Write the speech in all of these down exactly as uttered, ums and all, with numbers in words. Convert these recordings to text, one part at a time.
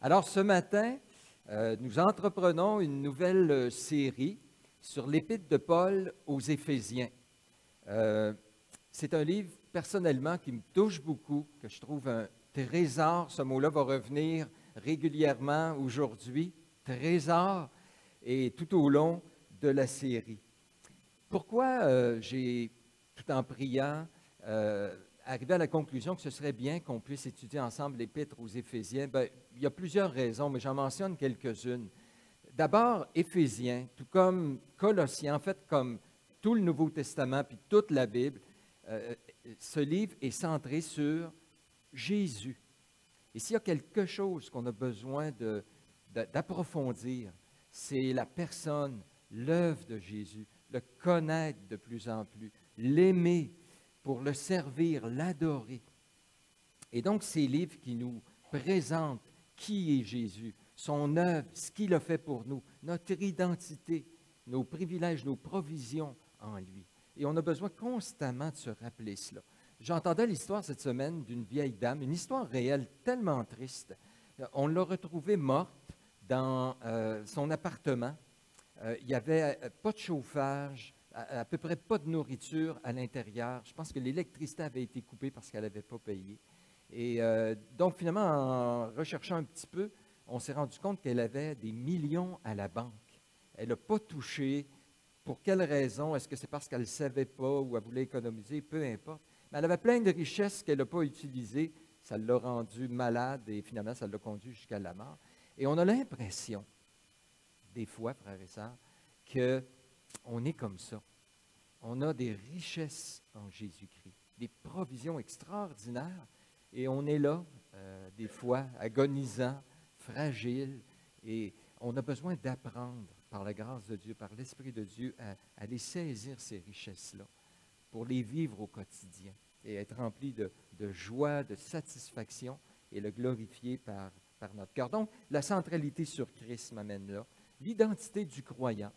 Alors ce matin, euh, nous entreprenons une nouvelle euh, série sur l'Épître de Paul aux Éphésiens. Euh, c'est un livre personnellement qui me touche beaucoup, que je trouve un trésor. Ce mot-là va revenir régulièrement aujourd'hui, trésor, et tout au long de la série. Pourquoi euh, j'ai, tout en priant, euh, arrivé à la conclusion que ce serait bien qu'on puisse étudier ensemble l'Épître aux Éphésiens? Bien, il y a plusieurs raisons, mais j'en mentionne quelques-unes. D'abord, Éphésiens, tout comme Colossiens, en fait, comme tout le Nouveau Testament, puis toute la Bible, euh, ce livre est centré sur Jésus. Et s'il y a quelque chose qu'on a besoin de, de, d'approfondir, c'est la personne, l'œuvre de Jésus, le connaître de plus en plus, l'aimer pour le servir, l'adorer. Et donc, ces livres qui nous présentent qui est Jésus, son œuvre, ce qu'il a fait pour nous, notre identité, nos privilèges, nos provisions en lui. Et on a besoin constamment de se rappeler cela. J'entendais l'histoire cette semaine d'une vieille dame, une histoire réelle tellement triste. On l'a retrouvée morte dans euh, son appartement. Euh, il n'y avait euh, pas de chauffage, à, à peu près pas de nourriture à l'intérieur. Je pense que l'électricité avait été coupée parce qu'elle n'avait pas payé. Et euh, donc, finalement, en recherchant un petit peu, on s'est rendu compte qu'elle avait des millions à la banque. Elle n'a pas touché. Pour quelle raison? Est-ce que c'est parce qu'elle ne savait pas ou elle voulait économiser? Peu importe. Mais elle avait plein de richesses qu'elle n'a pas utilisées. Ça l'a rendue malade et finalement, ça l'a conduit jusqu'à la mort. Et on a l'impression, des fois, frères et sœurs, qu'on est comme ça. On a des richesses en Jésus-Christ, des provisions extraordinaires, et on est là, euh, des fois, agonisant, fragile, et on a besoin d'apprendre, par la grâce de Dieu, par l'Esprit de Dieu, à, à les saisir, ces richesses-là, pour les vivre au quotidien, et être rempli de, de joie, de satisfaction, et le glorifier par, par notre cœur. Donc, la centralité sur Christ m'amène là. L'identité du croyant,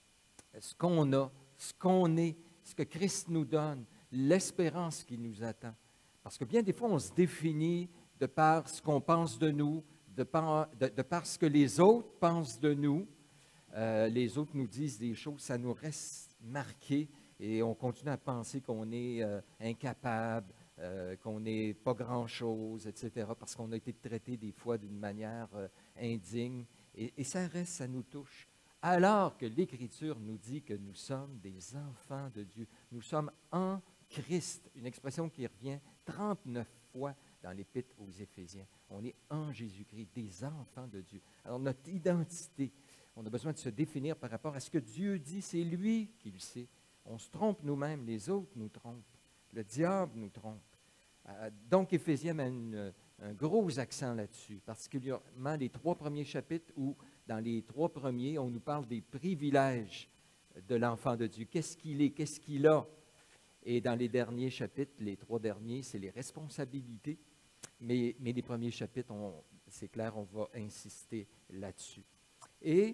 ce qu'on a, ce qu'on est, ce que Christ nous donne, l'espérance qui nous attend. Parce que bien des fois, on se définit de par ce qu'on pense de nous, de par, de, de par ce que les autres pensent de nous. Euh, les autres nous disent des choses, ça nous reste marqué et on continue à penser qu'on est euh, incapable, euh, qu'on n'est pas grand-chose, et cetera, parce qu'on a été traité des fois d'une manière euh, indigne. Et, et ça reste, ça nous touche. Alors que l'Écriture nous dit que nous sommes des enfants de Dieu. Nous sommes en Christ, une expression qui revient trente-neuf fois dans l'Épître aux Éphésiens. On est en Jésus-Christ, des enfants de Dieu. Alors notre identité, on a besoin de se définir par rapport à ce que Dieu dit, c'est lui qui le sait. On se trompe nous-mêmes, les autres nous trompent, le diable nous trompe. Donc Éphésiens met une, un gros accent là-dessus, particulièrement les trois premiers chapitres où dans les trois premiers, on nous parle des privilèges de l'enfant de Dieu. Qu'est-ce qu'il est? Qu'est-ce qu'il a? Et dans les derniers chapitres, les trois derniers, c'est les responsabilités. Mais, mais les premiers chapitres, on, c'est clair, on va insister là-dessus. Et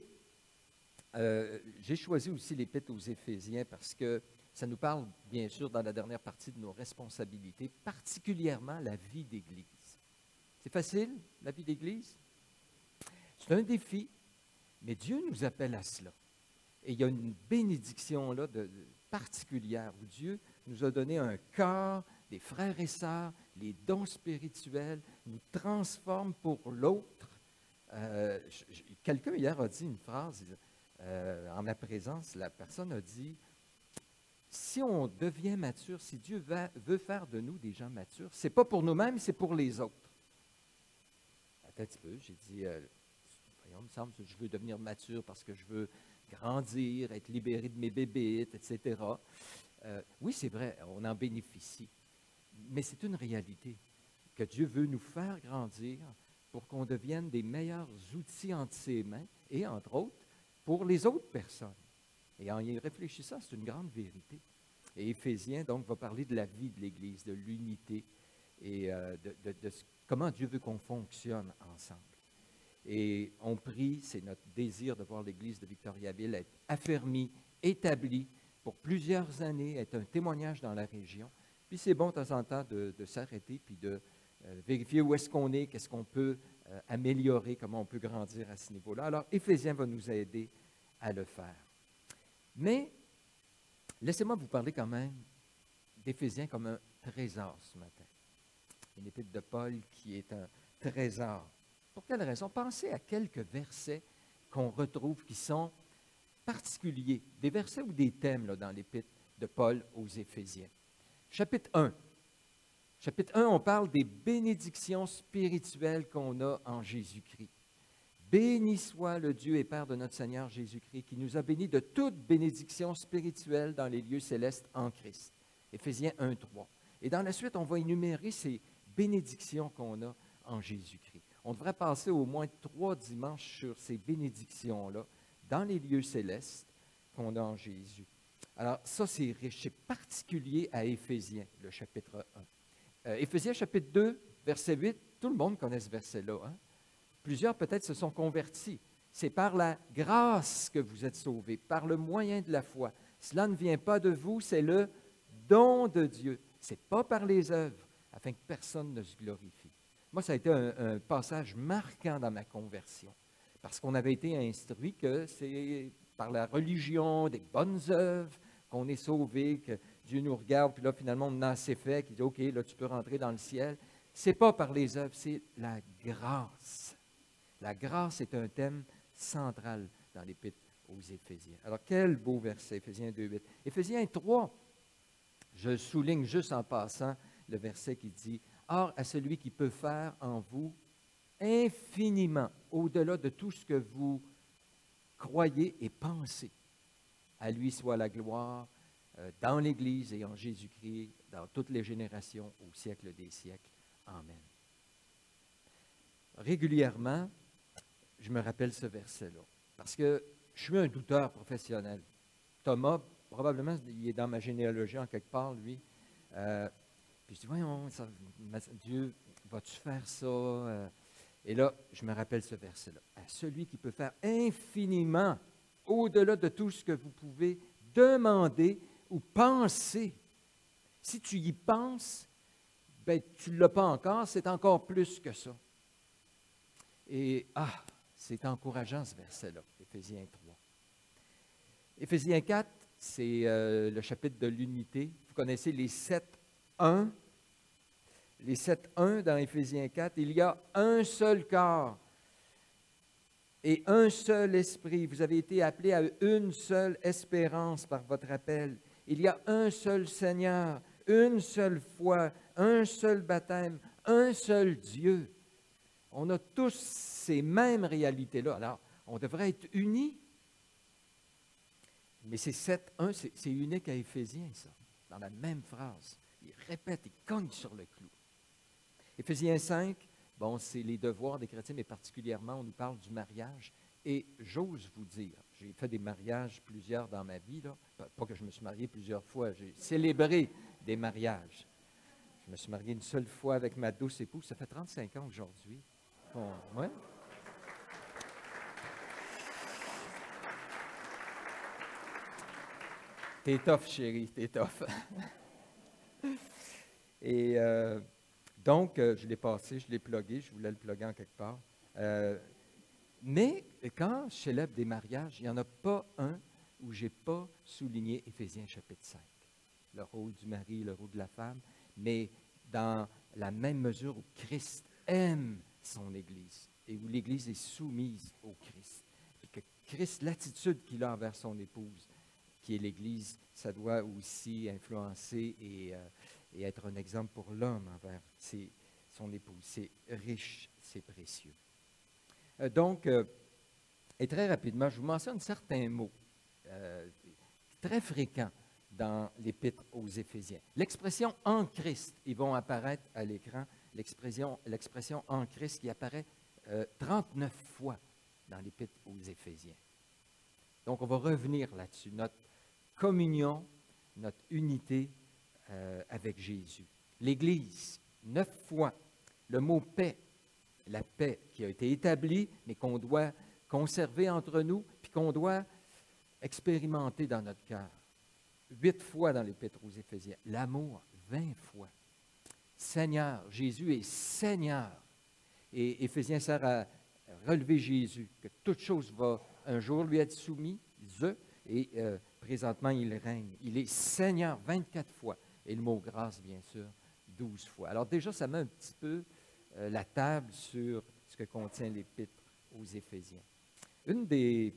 euh, j'ai choisi aussi l'Épître aux Éphésiens parce que ça nous parle, bien sûr, dans la dernière partie de nos responsabilités, particulièrement la vie d'Église. C'est facile, la vie d'Église? C'est un défi. Mais Dieu nous appelle à cela. Et il y a une bénédiction là de, de particulière où Dieu nous a donné un cœur, des frères et sœurs, les dons spirituels, nous transforme pour l'autre. Euh, je, quelqu'un hier a dit une phrase, euh, en ma présence, la personne a dit, si on devient mature, si Dieu va, veut faire de nous des gens matures, ce n'est pas pour nous-mêmes, c'est pour les autres. Attends un petit peu, j'ai dit... Euh, Il me semble que je veux devenir mature parce que je veux grandir, être libéré de mes bébites, et cetera. Euh, oui, c'est vrai, on en bénéficie. Mais c'est une réalité que Dieu veut nous faire grandir pour qu'on devienne des meilleurs outils entre ses mains et, entre autres, pour les autres personnes. Et en y réfléchissant, c'est une grande vérité. Et Éphésiens, donc, va parler de la vie de l'Église, de l'unité et euh, de, de, de ce, comment Dieu veut qu'on fonctionne ensemble. Et on prie, c'est notre désir de voir l'Église de Victoriaville être affermie, établie pour plusieurs années, être un témoignage dans la région. Puis c'est bon de temps en temps de, de s'arrêter puis de, euh, vérifier où est-ce qu'on est, qu'est-ce qu'on peut euh, améliorer, comment on peut grandir à ce niveau-là. Alors, Éphésiens va nous aider à le faire. Mais, laissez-moi vous parler quand même d'Éphésiens comme un trésor ce matin. Une épître de Paul qui est un trésor. Pour quelle raison? Pensez à quelques versets qu'on retrouve qui sont particuliers, des versets ou des thèmes là, dans l'épître de Paul aux Éphésiens. Chapitre un. Chapitre un, on parle des bénédictions spirituelles qu'on a en Jésus-Christ. Béni soit le Dieu et Père de notre Seigneur Jésus-Christ, qui nous a bénis de toute bénédiction spirituelle dans les lieux célestes en Christ. Éphésiens un, trois. Et dans la suite, on va énumérer ces bénédictions qu'on a en Jésus-Christ. On devrait passer au moins trois dimanches sur ces bénédictions-là dans les lieux célestes qu'on a en Jésus. Alors, ça, c'est riche, c'est particulier à Éphésiens, le chapitre un. Euh, Éphésiens chapitre deux, verset huit, tout le monde connaît ce verset-là. Hein? Plusieurs peut-être se sont convertis. C'est par la grâce que vous êtes sauvés, par le moyen de la foi. Cela ne vient pas de vous, c'est le don de Dieu. Ce n'est pas par les œuvres, afin que personne ne se glorifie. Moi, ça a été un, un passage marquant dans ma conversion, parce qu'on avait été instruit que c'est par la religion, des bonnes œuvres, qu'on est sauvé, que Dieu nous regarde, puis là, finalement, on a assez fait, qu'il dit, OK, là, tu peux rentrer dans le ciel. Ce n'est pas par les œuvres, c'est la grâce. La grâce est un thème central dans l'Épître aux Éphésiens. Alors, quel beau verset, Éphésiens deux, huit. Éphésiens trois, je souligne juste en passant le verset qui dit « Or, à celui qui peut faire en vous infiniment, au-delà de tout ce que vous croyez et pensez, à lui soit la gloire euh, dans l'Église et en Jésus-Christ, dans toutes les générations, au siècle des siècles. Amen. » Régulièrement, je me rappelle ce verset-là, parce que je suis un douteur professionnel. Thomas, probablement, il est dans ma généalogie en quelque part, lui. Euh, puis je dis, voyons, ça, Dieu, vas-tu faire ça? Euh, et là, je me rappelle ce verset-là. À celui qui peut faire infiniment, au-delà de tout ce que vous pouvez demander ou penser. Si tu y penses, ben, tu ne l'as pas encore, c'est encore plus que ça. Et, ah, c'est encourageant ce verset-là, Éphésiens trois. Éphésiens quatre, c'est euh, le chapitre de l'unité. Vous connaissez les sept un. Les sept un dans Éphésiens quatre. Il y a un seul corps et un seul esprit. Vous avez été appelés à une seule espérance par votre appel. Il y a un seul Seigneur, une seule foi, un seul baptême, un seul Dieu. On a tous ces mêmes réalités-là. Alors, on devrait être unis. Mais c'est sept un, c'est, c'est unique à Éphésiens, ça, dans la même phrase. Il répète, il cogne sur le clou. Éphésiens cinq, bon, c'est les devoirs des chrétiens, mais particulièrement, on nous parle du mariage. Et j'ose vous dire, j'ai fait des mariages plusieurs dans ma vie, là. Pas que je me suis marié plusieurs fois, j'ai célébré des mariages. Je me suis marié une seule fois avec ma douce épouse, ça fait trente-cinq ans aujourd'hui. Bon, ouais. T'es tough, chérie, t'es tough. Et euh, donc, euh, je l'ai passé, je l'ai plugué, je voulais le plugger en quelque part. Euh, mais quand je célèbre des mariages, il n'y en a pas un où je n'ai pas souligné Éphésiens chapitre cinq. Le rôle du mari, le rôle de la femme, mais dans la même mesure où Christ aime son Église et où l'Église est soumise au Christ. Et que Christ, l'attitude qu'il a envers son épouse, qui est l'Église, ça doit aussi influencer et, euh, et être un exemple pour l'homme envers ses, son épouse. C'est riche, c'est précieux. Euh, donc, euh, et très rapidement, je vous mentionne certains mots euh, très fréquents dans l'Épître aux Éphésiens. L'expression « en Christ », ils vont apparaître à l'écran, l'expression, l'expression « en Christ » qui apparaît euh, trente-neuf fois dans l'Épître aux Éphésiens. Donc, on va revenir là-dessus. Notre communion, notre unité euh, avec Jésus. L'Église, neuf fois, le mot « paix », la paix qui a été établie, mais qu'on doit conserver entre nous, puis qu'on doit expérimenter dans notre cœur. Huit fois dans l'Épître aux Éphésiens. L'amour, vingt fois. Seigneur. Jésus est Seigneur. Et Éphésiens sert à relever Jésus, que toute chose va un jour lui être soumise, et euh, présentement, il règne. Il est Seigneur vingt-quatre fois. Et le mot grâce, bien sûr, douze fois. Alors déjà, ça met un petit peu euh, la table sur ce que contient l'Épître aux Éphésiens. Une des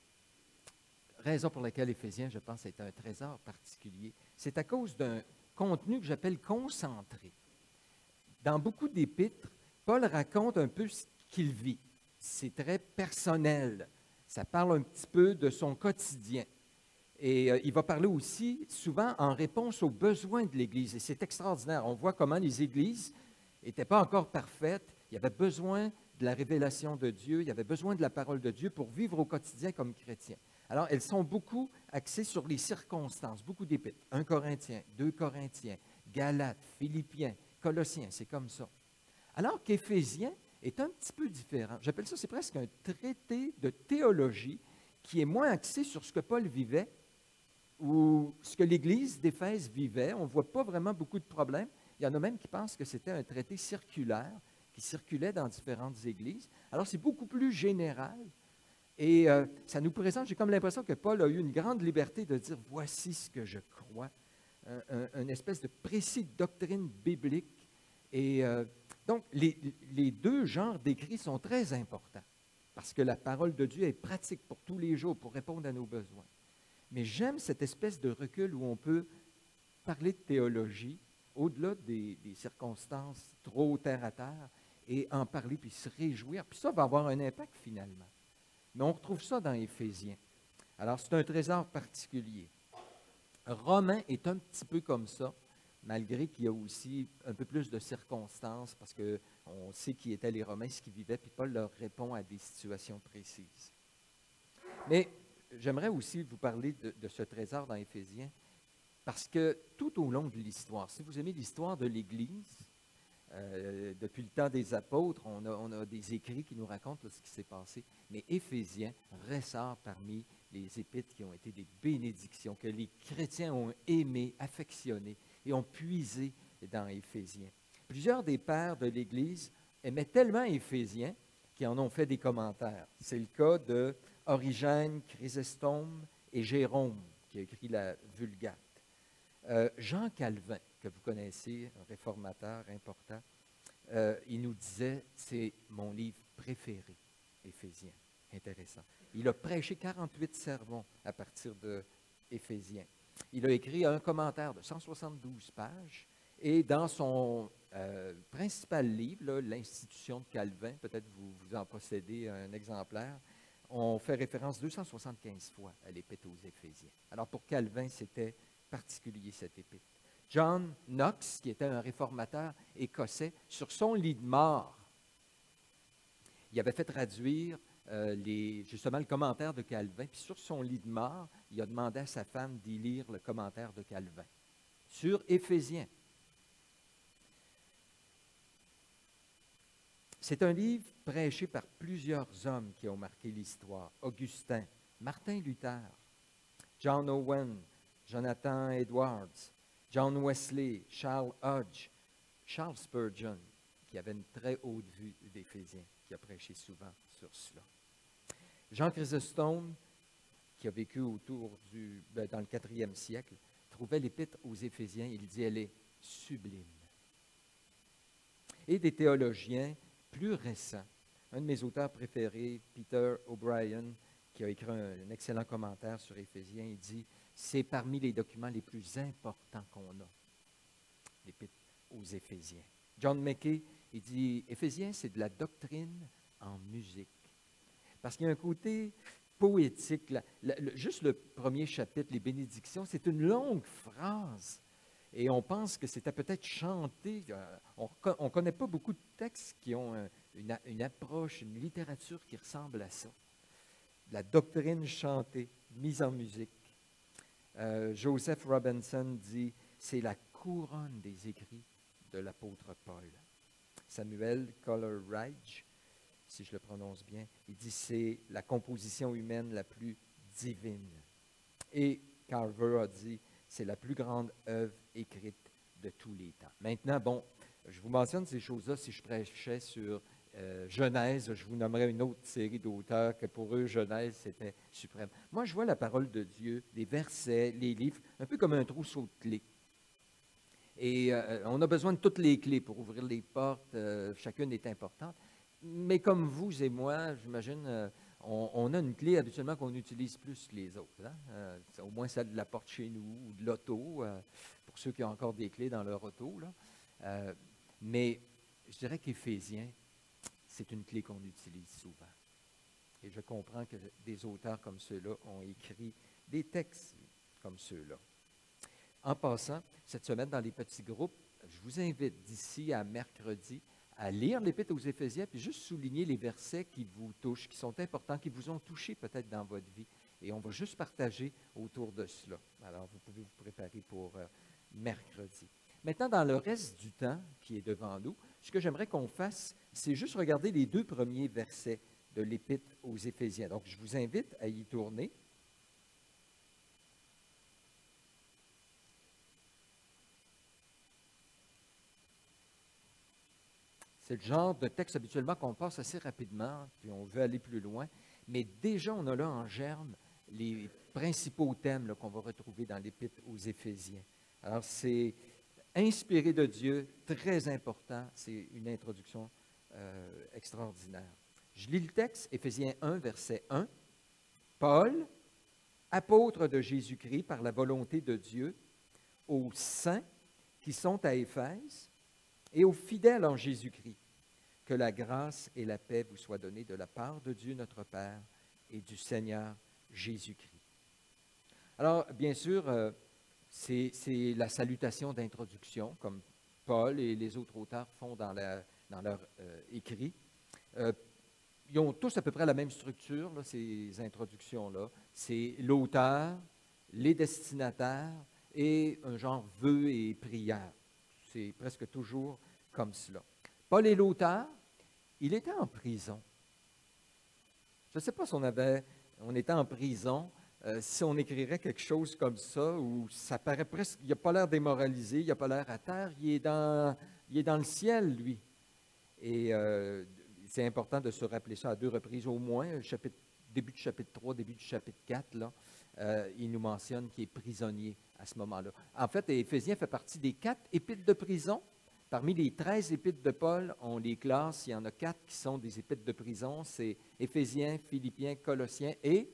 raisons pour lesquelles Éphésiens, je pense, est un trésor particulier, c'est à cause d'un contenu que j'appelle concentré. Dans beaucoup d'épîtres, Paul raconte un peu ce qu'il vit. C'est très personnel. Ça parle un petit peu de son quotidien. Et euh, il va parler aussi souvent en réponse aux besoins de l'Église. Et c'est extraordinaire. On voit comment les Églises n'étaient pas encore parfaites. Il y avait besoin de la révélation de Dieu. Il y avait besoin de la parole de Dieu pour vivre au quotidien comme chrétiens. Alors, elles sont beaucoup axées sur les circonstances, beaucoup d'épîtres. un Corinthiens, deux Corinthiens, Galates, Philippiens, Colossiens, c'est comme ça. Alors qu'Éphésiens est un petit peu différent. J'appelle ça, c'est presque un traité de théologie qui est moins axé sur ce que Paul vivait ou ce que l'Église d'Éphèse vivait. On ne voit pas vraiment beaucoup de problèmes. Il y en a même qui pensent que c'était un traité circulaire qui circulait dans différentes églises. Alors, c'est beaucoup plus général. Et euh, ça nous présente, j'ai comme l'impression que Paul a eu une grande liberté de dire, voici ce que je crois, un, un, une espèce de précis de doctrine biblique. Et euh, donc, les, les deux genres d'écrits sont très importants, parce que la parole de Dieu est pratique pour tous les jours, pour répondre à nos besoins. Mais j'aime cette espèce de recul où on peut parler de théologie, au-delà des, des circonstances trop terre à terre, et en parler, puis se réjouir. Puis ça va avoir un impact finalement. Mais on retrouve ça dans Éphésiens. Alors, c'est un trésor particulier. Romain est un petit peu comme ça, malgré qu'il y a aussi un peu plus de circonstances, parce qu'on sait qui étaient les Romains, ce qu'ils vivaient, puis Paul leur répond à des situations précises. Mais j'aimerais aussi vous parler de, de ce trésor dans Éphésiens, parce que tout au long de l'histoire, si vous aimez l'histoire de l'Église, Euh, depuis le temps des apôtres, on a, on a des écrits qui nous racontent là, ce qui s'est passé. Mais Éphésiens ressort parmi les épîtres qui ont été des bénédictions, que les chrétiens ont aimé, affectionné et ont puisé dans Éphésiens. Plusieurs des pères de l'Église aimaient tellement Éphésiens qu'ils en ont fait des commentaires. C'est le cas de Origène, Chrysostome et Jérôme, qui a écrit la Vulgate. Euh, Jean Calvin, que vous connaissez, un réformateur important, euh, il nous disait, c'est mon livre préféré, Éphésiens. Intéressant. Il a prêché quarante-huit sermons à partir de Éphésiens. Il a écrit un commentaire de cent soixante-douze pages et dans son euh, principal livre, là, l'Institution de Calvin, peut-être vous, vous en possédez un exemplaire, on fait référence deux cent soixante-quinze fois à l'Épître aux Éphésiens. Alors pour Calvin, c'était particulier cette épître. John Knox, qui était un réformateur écossais, sur son lit de mort, il avait fait traduire euh, les, justement le commentaire de Calvin, puis sur son lit de mort, il a demandé à sa femme d'y lire le commentaire de Calvin sur Éphésiens. C'est un livre prêché par plusieurs hommes qui ont marqué l'histoire. Augustin, Martin Luther, John Owen, Jonathan Edwards, John Wesley, Charles Hodge, Charles Spurgeon, qui avait une très haute vue d'Éphésiens, qui a prêché souvent sur cela. Jean Chrysostome, qui a vécu autour du, ben, dans le quatrième siècle, trouvait l'épître aux Éphésiens, il dit, elle est sublime. Et des théologiens plus récents, un de mes auteurs préférés, Peter O'Brien, qui a écrit un, un excellent commentaire sur Éphésiens, il dit, c'est parmi les documents les plus importants qu'on a, l'Épître aux Éphésiens. John Mackay, il dit, Éphésiens, c'est de la doctrine en musique. Parce qu'il y a un côté poétique. La, la, le, juste le premier chapitre, les bénédictions, c'est une longue phrase. Et on pense que c'était peut-être chanté. On ne connaît pas beaucoup de textes qui ont un, une, une approche, une littérature qui ressemble à ça. La doctrine chantée, mise en musique. Euh, Joseph Robinson dit, c'est la couronne des écrits de l'apôtre Paul. Samuel Coleridge, si je le prononce bien, il dit, c'est la composition humaine la plus divine. Et Carver a dit, c'est la plus grande œuvre écrite de tous les temps. Maintenant, bon, Je vous mentionne ces choses-là si je prêchais sur euh, Genèse. Je vous nommerais une autre série d'auteurs que pour eux, Genèse, c'était suprême. Moi, je vois la parole de Dieu, les versets, les livres, un peu comme un trousseau de clés. Et euh, on a besoin de toutes les clés pour ouvrir les portes. Euh, chacune est importante. Mais comme vous et moi, j'imagine, euh, on, on a une clé habituellement qu'on utilise plus que les autres. Hein? Euh, c'est au moins celle de la porte chez nous ou de l'auto, euh, pour ceux qui ont encore des clés dans leur auto. Là. Euh, mais je dirais qu'Éphésiens, c'est une clé qu'on utilise souvent. Et je comprends que des auteurs comme ceux-là ont écrit des textes comme ceux-là. En passant, cette semaine, dans les petits groupes, je vous invite d'ici à mercredi à lire l'Épître aux Éphésiens, puis juste souligner les versets qui vous touchent, qui sont importants, qui vous ont touché peut-être dans votre vie. Et on va juste partager autour de cela. Alors, vous pouvez vous préparer pour euh, mercredi. Maintenant, dans le reste du temps qui est devant nous, ce que j'aimerais qu'on fasse, c'est juste regarder les deux premiers versets de l'Épître aux Éphésiens. Donc, je vous invite à y tourner. C'est le genre de texte habituellement qu'on passe assez rapidement, puis on veut aller plus loin. Mais déjà, on a là en germe les principaux thèmes là, qu'on va retrouver dans l'Épître aux Éphésiens. Alors, c'est inspiré de Dieu, très important. C'est une introduction euh, extraordinaire. Je lis le texte, Éphésiens un, verset un. Paul, apôtre de Jésus-Christ par la volonté de Dieu, aux saints qui sont à Éphèse, et aux fidèles en Jésus-Christ, que la grâce et la paix vous soient données de la part de Dieu notre Père et du Seigneur Jésus-Christ. Alors, bien sûr, euh, c'est, c'est la salutation d'introduction, comme Paul et les autres auteurs font dans, la, dans leur euh, écrit. Euh, ils ont tous à peu près la même structure, là, ces introductions-là. C'est l'auteur, les destinataires et un genre vœu et prière. C'est presque toujours comme cela. Paul est l'auteur. Il était en prison. Je ne sais pas si on avait, on était en prison, euh, si on écrirait quelque chose comme ça, où ça paraît presque, il n'a pas l'air démoralisé, il n'a pas l'air à terre, il est dans, il est dans le ciel, lui. Et euh, c'est important de se rappeler ça à deux reprises au moins. Chapitre, début du chapitre trois, début du chapitre quatre, là, euh, il nous mentionne qu'il est prisonnier à ce moment-là. En fait, Éphésiens fait partie des quatre épîtres de prison. Parmi les treize épîtres de Paul, on les classe. Il y en a quatre qui sont des épîtres de prison. C'est Éphésiens, Philippiens, Colossiens et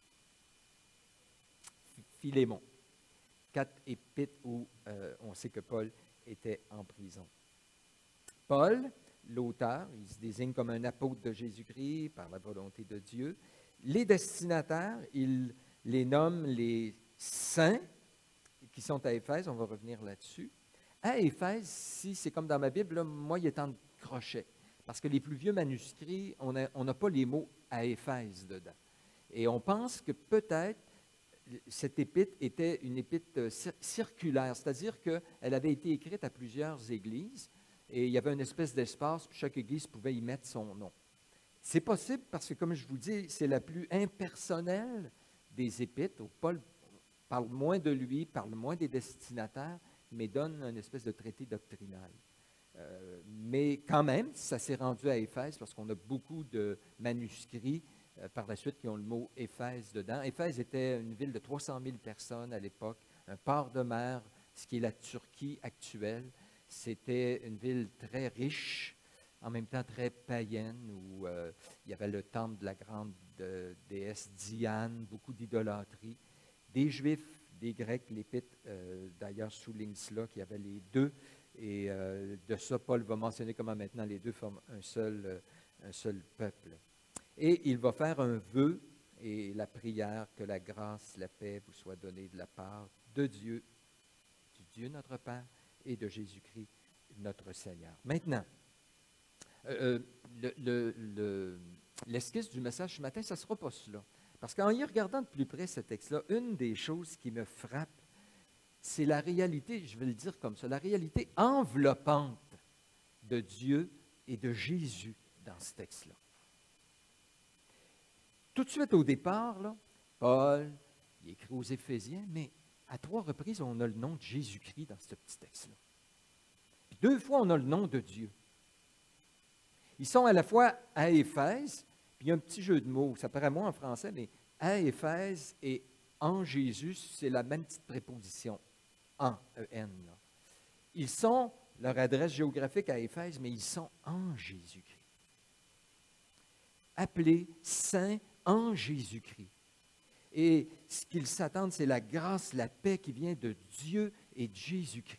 Philémon. Quatre épîtres où euh, on sait que Paul était en prison. Paul, l'auteur, il se désigne comme un apôtre de Jésus-Christ par la volonté de Dieu. Les destinataires, il les nomme les saints qui sont à Éphèse. On va revenir là-dessus. À Éphèse, si c'est comme dans ma Bible, là, moi, il est en crochet. Parce que les plus vieux manuscrits, on n'a pas les mots à Éphèse dedans. Et on pense que peut-être cette épître était une épître circulaire, c'est-à-dire qu'elle avait été écrite à plusieurs églises et il y avait une espèce d'espace, puis chaque église pouvait y mettre son nom. C'est possible parce que, comme je vous dis, c'est la plus impersonnelle des épîtres. Paul parle moins de lui, parle moins des destinataires, mais donne une espèce de traité doctrinal. Euh, mais quand même, ça s'est rendu à Éphèse parce qu'on a beaucoup de manuscrits euh, par la suite qui ont le mot Éphèse dedans. Éphèse était une ville de trois cent mille personnes à l'époque, un port de mer, ce qui est la Turquie actuelle. C'était une ville très riche, en même temps très païenne, où euh, il y avait le temple de la grande de, déesse Diane, beaucoup d'idolâtrie. Des Juifs, des Grecs, l'Épître euh, d'ailleurs souligne cela, qu'il y avait les deux. Et euh, de ça, Paul va mentionner comment maintenant les deux forment un seul, euh, un seul peuple. Et il va faire un vœu et la prière que la grâce, la paix vous soit donnée de la part de Dieu, du Dieu notre Père et de Jésus-Christ notre Seigneur. Maintenant, euh, le, le, le, l'esquisse du message ce matin, ça ne sera pas cela. Parce qu'en y regardant de plus près ce texte-là, une des choses qui me frappe, c'est la réalité, je vais le dire comme ça, la réalité enveloppante de Dieu et de Jésus dans ce texte-là. Tout de suite au départ, là, Paul, il écrit aux Éphésiens, mais à trois reprises, on a le nom de Jésus-Christ dans ce petit texte-là. Puis Puis deux fois, on a le nom de Dieu. Ils sont à la fois à Éphèse, puis il y a un petit jeu de mots, ça paraît moins en français, mais à Éphèse et en Jésus, c'est la même petite préposition, en, E-N. Là. Ils sont, leur adresse géographique à Éphèse, mais ils sont en Jésus-Christ. Appelés saints en Jésus-Christ. Et ce qu'ils s'attendent, c'est la grâce, la paix qui vient de Dieu et de Jésus-Christ.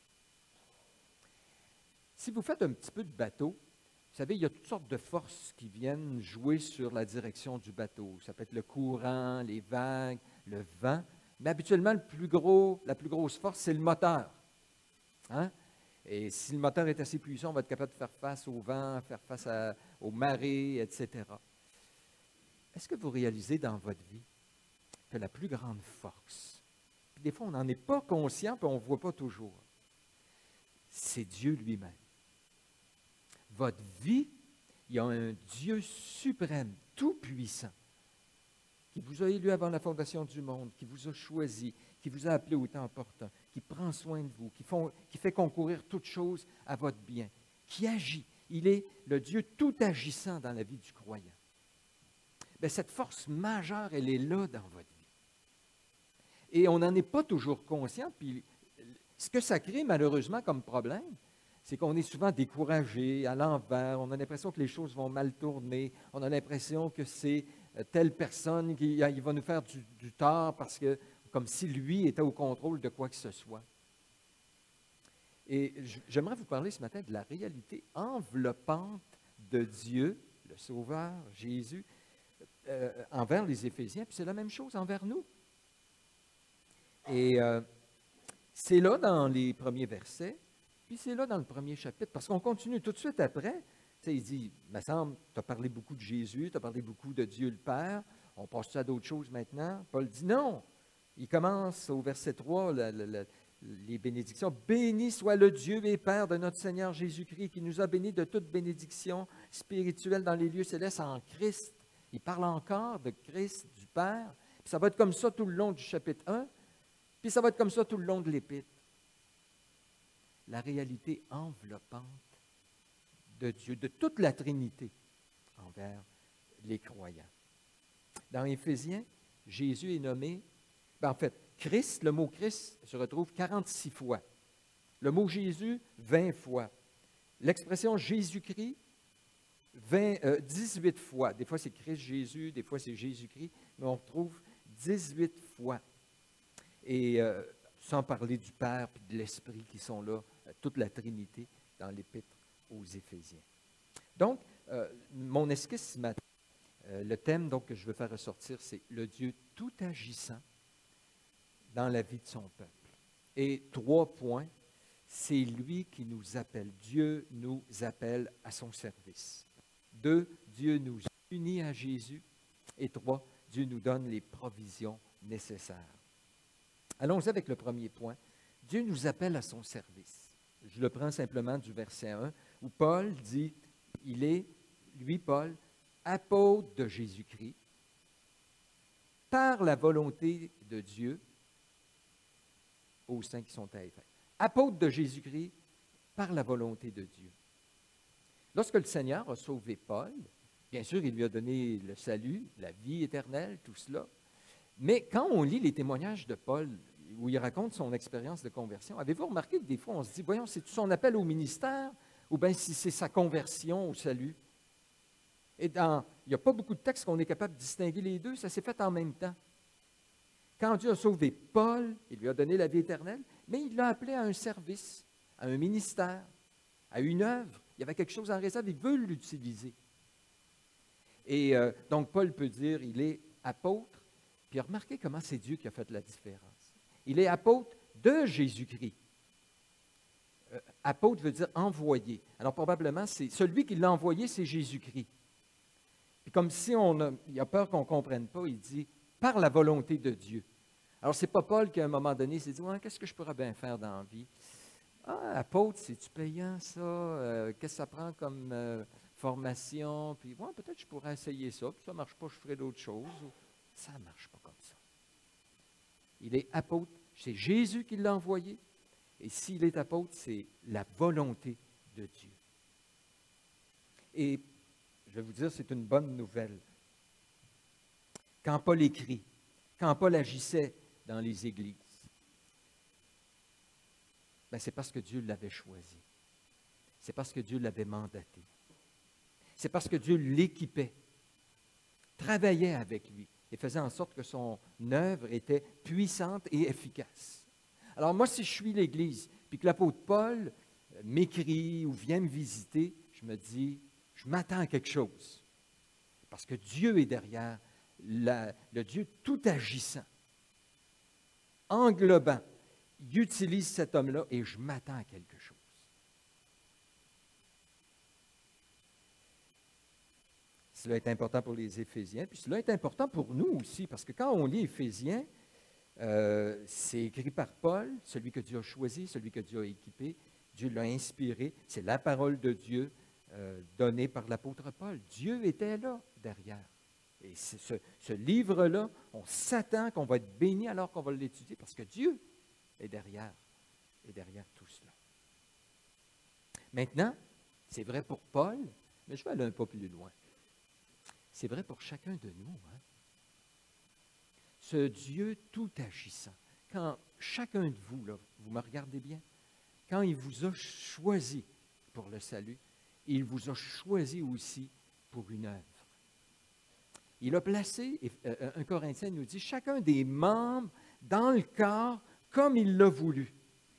Si vous faites un petit peu de bateau, vous savez, il y a toutes sortes de forces qui viennent jouer sur la direction du bateau. Ça peut être le courant, les vagues, le vent. Mais habituellement, le plus gros, la plus grosse force, c'est le moteur. Hein? Et si le moteur est assez puissant, on va être capable de faire face au vent, faire face à, aux marées, et cetera. Est-ce que vous réalisez dans votre vie que la plus grande force, puis des fois on n'en est pas conscient, puis on ne voit pas toujours, c'est Dieu lui-même. Votre vie, il y a un Dieu suprême, tout-puissant, qui vous a élu avant la fondation du monde, qui vous a choisi, qui vous a appelé au temps opportun, qui prend soin de vous, qui, font, qui fait concourir toutes choses à votre bien, qui agit. Il est le Dieu tout agissant dans la vie du croyant. Bien, cette force majeure, elle est là dans votre vie. Et on n'en est pas toujours conscient. Puis, ce que ça crée malheureusement comme problème, c'est qu'on est souvent découragé, à l'envers, on a l'impression que les choses vont mal tourner, on a l'impression que c'est telle personne qui il va nous faire du, du tort parce que, comme si lui était au contrôle de quoi que ce soit. Et j'aimerais vous parler ce matin de la réalité enveloppante de Dieu, le Sauveur, Jésus, euh, envers les Éphésiens, puis c'est la même chose envers nous. Et euh, c'est là dans les premiers versets, puis c'est là dans le premier chapitre, parce qu'on continue tout de suite après. Tu sais, il dit, il me semble, tu as parlé beaucoup de Jésus, tu as parlé beaucoup de Dieu le Père, on passe à d'autres choses maintenant? Paul dit non. Il commence au verset trois, la, la, la, les bénédictions. Béni soit le Dieu et Père de notre Seigneur Jésus-Christ, qui nous a bénis de toute bénédiction spirituelle dans les lieux célestes en Christ. Il parle encore de Christ, du Père. Puis ça va être comme ça tout le long du chapitre un, puis ça va être comme ça tout le long de l'Épître. La réalité enveloppante de Dieu, de toute la Trinité envers les croyants. Dans Éphésiens, Jésus est nommé, ben en fait, Christ, le mot Christ se retrouve quarante-six fois. Le mot Jésus, vingt fois. L'expression Jésus-Christ, vingt, euh, dix-huit fois. Des fois, c'est Christ Jésus, des fois, c'est Jésus-Christ, mais on retrouve dix-huit fois. Et euh, sans parler du Père et de l'Esprit qui sont là, toute la Trinité dans l'Épître aux Éphésiens. Donc, euh, mon esquisse ce matin, euh, le thème donc, que je veux faire ressortir, c'est le Dieu tout agissant dans la vie de son peuple. Et trois points, c'est lui qui nous appelle. Dieu nous appelle à son service. Deux, Dieu nous unit à Jésus. Et trois, Dieu nous donne les provisions nécessaires. Allons-y avec le premier point. Dieu nous appelle à son service. Je le prends simplement du verset un, où Paul dit, il est, lui, Paul, apôtre de Jésus-Christ, par la volonté de Dieu, aux saints qui sont à Éphèse. Apôtre de Jésus-Christ, par la volonté de Dieu. Lorsque le Seigneur a sauvé Paul, bien sûr, il lui a donné le salut, la vie éternelle, tout cela. Mais quand on lit les témoignages de Paul, où il raconte son expérience de conversion, avez-vous remarqué que des fois, on se dit, voyons, c'est son appel au ministère ou bien si c'est sa conversion au salut? Et dans, il n'y a pas beaucoup de textes qu'on est capable de distinguer les deux, ça s'est fait en même temps. Quand Dieu a sauvé Paul, il lui a donné la vie éternelle, mais il l'a appelé à un service, à un ministère, à une œuvre. Il y avait quelque chose en réserve, il veut l'utiliser. Et euh, donc, Paul peut dire, il est apôtre, puis remarquez comment c'est Dieu qui a fait la différence. Il est apôtre de Jésus-Christ. Euh, apôtre veut dire envoyé. Alors, probablement, c'est celui qui l'a envoyé, c'est Jésus-Christ. Puis comme si on a, il a peur qu'on ne comprenne pas, il dit, par la volonté de Dieu. Alors, ce n'est pas Paul qui, à un moment donné, s'est dit, ouais, qu'est-ce que je pourrais bien faire dans la vie? Ah, apôtre, c'est-tu payant, ça? Euh, qu'est-ce que ça prend comme euh, formation? Puis, ouais, peut-être que je pourrais essayer ça, puis ça ne marche pas, je ferai d'autres choses. Ça ne marche pas comme ça. Il est apôtre, c'est Jésus qui l'a envoyé, Et s'il est apôtre, c'est la volonté de Dieu. Et je vais vous dire, c'est une bonne nouvelle. Quand Paul écrit, quand Paul agissait dans les églises, ben c'est parce que Dieu l'avait choisi. C'est parce que Dieu l'avait mandaté. C'est parce que Dieu l'équipait, travaillait avec lui et faisait en sorte que son œuvre était puissante et efficace. Alors moi, si je suis l'Église, puis que l'apôtre Paul m'écrit ou vient me visiter, je me dis, je m'attends à quelque chose. Parce que Dieu est derrière, la, le Dieu tout agissant, englobant. Il utilise cet homme-là et je m'attends à quelque chose. Cela est important pour les Éphésiens, puis cela est important pour nous aussi, parce que quand on lit Éphésiens, euh, c'est écrit par Paul, celui que Dieu a choisi, celui que Dieu a équipé, Dieu l'a inspiré, c'est la parole de Dieu euh, donnée par l'apôtre Paul. Dieu était là derrière. Et ce, ce livre-là, on s'attend qu'on va être béni alors qu'on va l'étudier, parce que Dieu est derrière, est derrière tout cela. Maintenant, c'est vrai pour Paul, mais je vais aller un peu plus loin. C'est vrai pour chacun de nous. Hein? Ce Dieu tout agissant, quand chacun de vous, là, vous me regardez bien, quand il vous a choisi pour le salut, il vous a choisi aussi pour une œuvre. Il a placé, euh, un Corinthien nous dit, chacun des membres dans le corps comme il l'a voulu.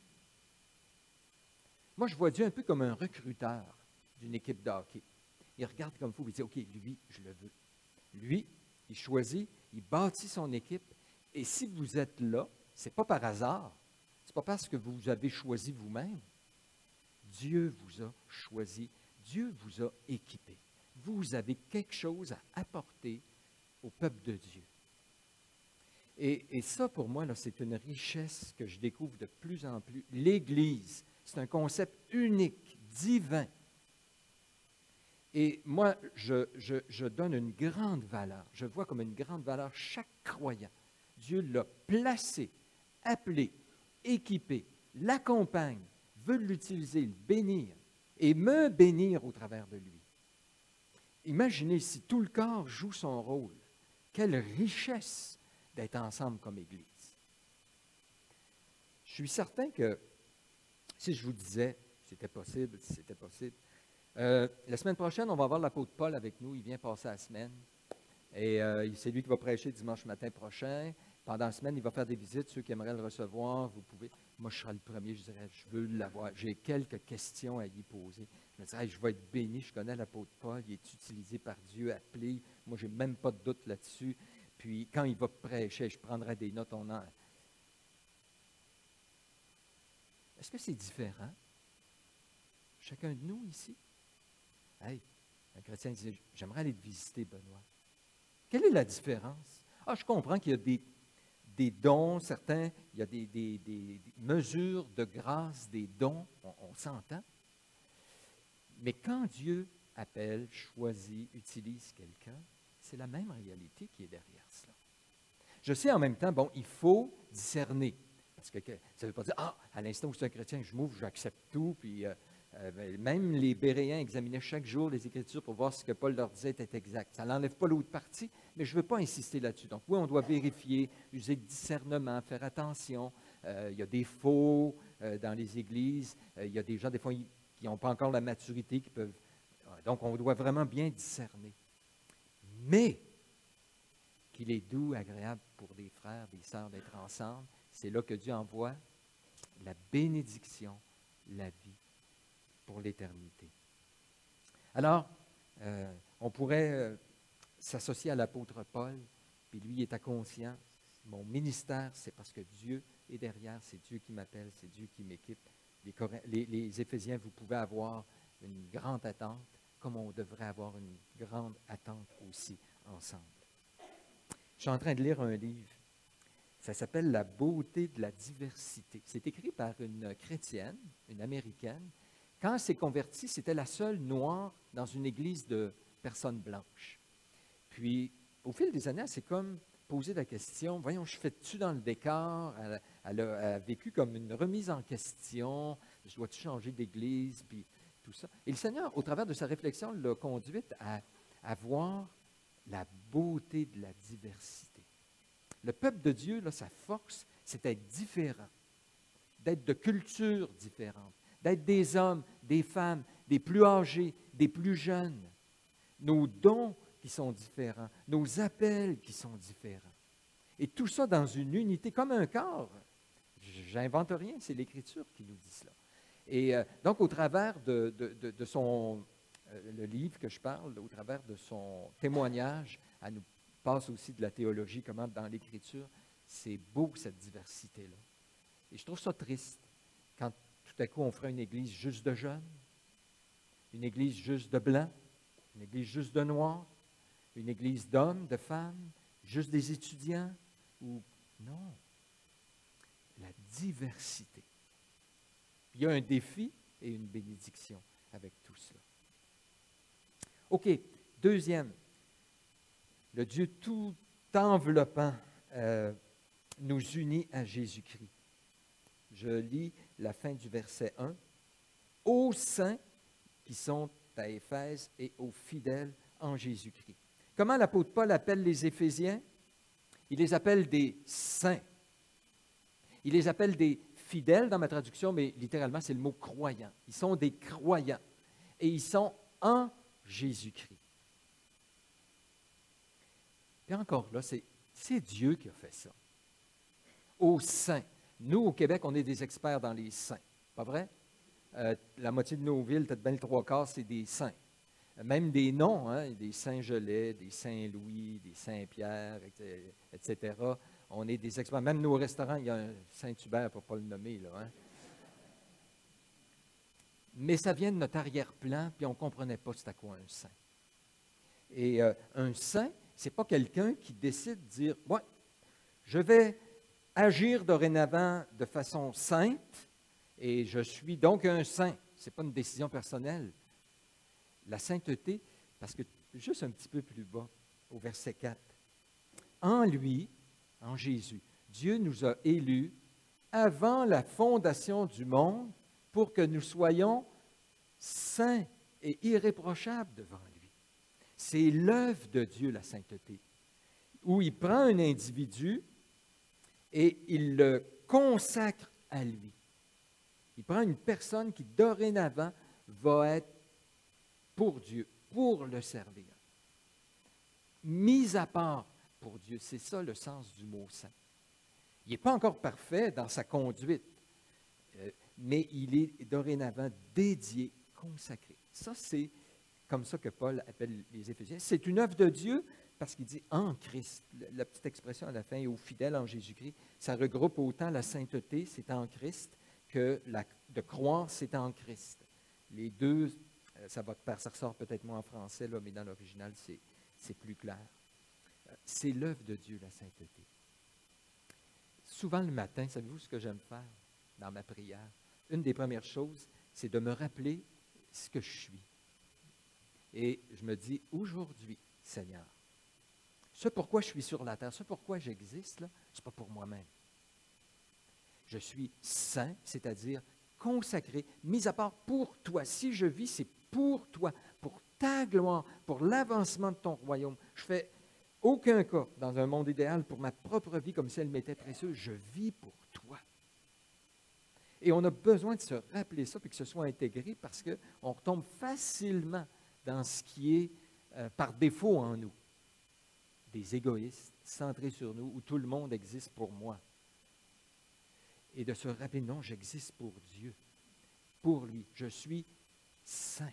Moi, je vois Dieu un peu comme un recruteur d'une équipe de hockey. Il regarde comme vous et il dit, OK, lui, je le veux. Lui, il choisit, il bâtit son équipe. Et si vous êtes là, ce n'est pas par hasard. Ce n'est pas parce que vous avez choisi vous-même. Dieu vous a choisi. Dieu vous a équipé. Vous avez quelque chose à apporter au peuple de Dieu. Et, et ça, pour moi, là, c'est une richesse que je découvre de plus en plus. L'Église, c'est un concept unique, divin. Et moi, je, je, je donne une grande valeur. Je vois comme une grande valeur chaque croyant. Dieu l'a placé, appelé, équipé, l'accompagne, veut l'utiliser, le bénir et me bénir au travers de lui. Imaginez si tout le corps joue son rôle. Quelle richesse d'être ensemble comme Église. Je suis certain que si je vous disais, si c'était possible, si c'était possible, Euh, la semaine prochaine, on va avoir l'apôtre Paul avec nous. Il vient passer la semaine. Et euh, c'est lui qui va prêcher dimanche matin prochain. Pendant la semaine, il va faire des visites. Ceux qui aimeraient le recevoir, vous pouvez. Moi, je serai le premier. Je dirais, je veux l'avoir. J'ai quelques questions à y poser. Je me dirais, hey, je vais être béni. Je connais l'apôtre Paul. Il est utilisé par Dieu, appelé. Moi, je n'ai même pas de doute là-dessus. Puis, quand il va prêcher, je prendrai des notes. On en... Est-ce que c'est différent? Chacun de nous ici? Hey, un chrétien disait, j'aimerais aller te visiter, Benoît. Quelle est la différence? Ah, je comprends qu'il y a des, des dons, certains, il y a des, des, des, des mesures de grâce, des dons, on, on s'entend. Mais quand Dieu appelle, choisit, utilise quelqu'un, c'est la même réalité qui est derrière cela. Je sais en même temps, bon, il faut discerner. Parce que ça ne veut pas dire, ah, à l'instant où je suis un chrétien, je m'ouvre, j'accepte tout, puis... Euh, Euh, même les Béréens examinaient chaque jour les Écritures pour voir si ce que Paul leur disait était exact. Ça n'enlève pas l'autre partie, mais je ne veux pas insister là-dessus. Donc oui, on doit vérifier, user de discernement, faire attention. Euh, il y a des faux euh, dans les églises. Euh, il y a des gens, des fois, qui n'ont pas encore la maturité, qui peuvent... Donc, on doit vraiment bien discerner. Mais qu'il est doux, agréable pour des frères, des sœurs d'être ensemble, c'est là que Dieu envoie la bénédiction, la vie, pour l'éternité. Alors, euh, on pourrait euh, s'associer à l'apôtre Paul, puis lui est à conscience. Mon ministère, c'est parce que Dieu est derrière, c'est Dieu qui m'appelle, c'est Dieu qui m'équipe. Les, les, les Éphésiens, vous pouvez avoir une grande attente, comme on devrait avoir une grande attente aussi ensemble. Je suis en train de lire un livre. Ça s'appelle « La beauté de la diversité ». C'est écrit par une chrétienne, une américaine. Quand elle s'est convertie, c'était la seule noire dans une église de personnes blanches. Puis, au fil des années, elle s'est comme posé la question, voyons, je fais-tu dans le décor? Elle, elle a, elle a vécu comme une remise en question, je dois-tu changer d'église, puis tout ça. Et le Seigneur, au travers de sa réflexion, l'a conduite à, à voir la beauté de la diversité. Le peuple de Dieu, là, sa force, c'est d'être différent, d'être de cultures différentes, d'être des hommes, des femmes, des plus âgés, des plus jeunes. Nos dons qui sont différents, nos appels qui sont différents. Et tout ça dans une unité, comme un corps. J'invente rien, c'est l'Écriture qui nous dit cela. Et euh, donc, au travers de, de, de, de son, euh, le livre que je parle, au travers de son témoignage, elle nous passe aussi de la théologie, comment dans l'Écriture, c'est beau cette diversité-là. Et je trouve ça triste quand tout à coup on ferait une église juste de jeunes, une église juste de blancs, une église juste de noirs, une église d'hommes, de femmes, juste des étudiants, ou non, la diversité. Il y a un défi et une bénédiction avec tout cela. OK, deuxième, le Dieu tout enveloppant euh, nous unit à Jésus-Christ. Je lis la fin du verset un. Aux saints qui sont à Éphèse et aux fidèles en Jésus-Christ. Comment l'apôtre Paul appelle les Éphésiens? Il les appelle des saints. Il les appelle des fidèles dans ma traduction, mais littéralement, c'est le mot croyant. Ils sont des croyants et ils sont en Jésus-Christ. Puis encore là, c'est, c'est Dieu qui a fait ça. Aux saints. Nous, au Québec, on est des experts dans les saints. Pas vrai? Euh, la moitié de nos villes, peut-être bien le trois quarts, c'est des saints. Même des noms, hein, des Saint-Gelais, des Saint-Louis, des Saint-Pierre, et cetera. On est des experts. Même nos restaurants, il y a un Saint-Hubert, pour ne pas le nommer, là. Hein. Mais ça vient de notre arrière-plan, puis on ne comprenait pas c'était quoi un saint. Et euh, un saint, ce n'est pas quelqu'un qui décide de dire « Ouais, je vais agir dorénavant de façon sainte, et je suis donc un saint. » Ce n'est pas une décision personnelle. La sainteté, parce que juste un petit peu plus bas, au verset quatre, en lui, en Jésus, Dieu nous a élus avant la fondation du monde pour que nous soyons saints et irréprochables devant lui. C'est l'œuvre de Dieu, la sainteté, où il prend un individu et il le consacre à lui. Il prend une personne qui, dorénavant, va être pour Dieu, pour le servir. Mis à part pour Dieu, c'est ça le sens du mot saint. Il n'est pas encore parfait dans sa conduite, euh, mais il est dorénavant dédié, consacré. Ça, c'est comme ça que Paul appelle les Éphésiens. C'est une œuvre de Dieu parce qu'il dit en Christ. La petite expression à la fin, aux fidèles en Jésus-Christ, ça regroupe autant la sainteté, c'est en Christ, que la, de croire, c'est en Christ. Les deux, ça va de pair, ça ressort peut-être moins en français, là, mais dans l'original, c'est, c'est plus clair. C'est l'œuvre de Dieu, la sainteté. Souvent le matin, savez-vous ce que j'aime faire dans ma prière? Une des premières choses, c'est de me rappeler ce que je suis. Et je me dis, aujourd'hui, Seigneur, ce pourquoi je suis sur la terre, ce pourquoi j'existe, là, ce n'est pas pour moi-même. Je suis saint, c'est-à-dire consacré, mis à part pour toi. Si je vis, c'est pour toi, pour ta gloire, pour l'avancement de ton royaume. Je fais aucun cas dans un monde idéal pour ma propre vie comme si elle m'était précieuse. Je vis pour toi. Et on a besoin de se rappeler ça puis que ce soit intégré parce qu'on retombe facilement dans ce qui est euh, par défaut en nous. Des égoïstes centrés sur nous où tout le monde existe pour moi. Et de se rappeler, non, j'existe pour Dieu, pour lui. Je suis saint.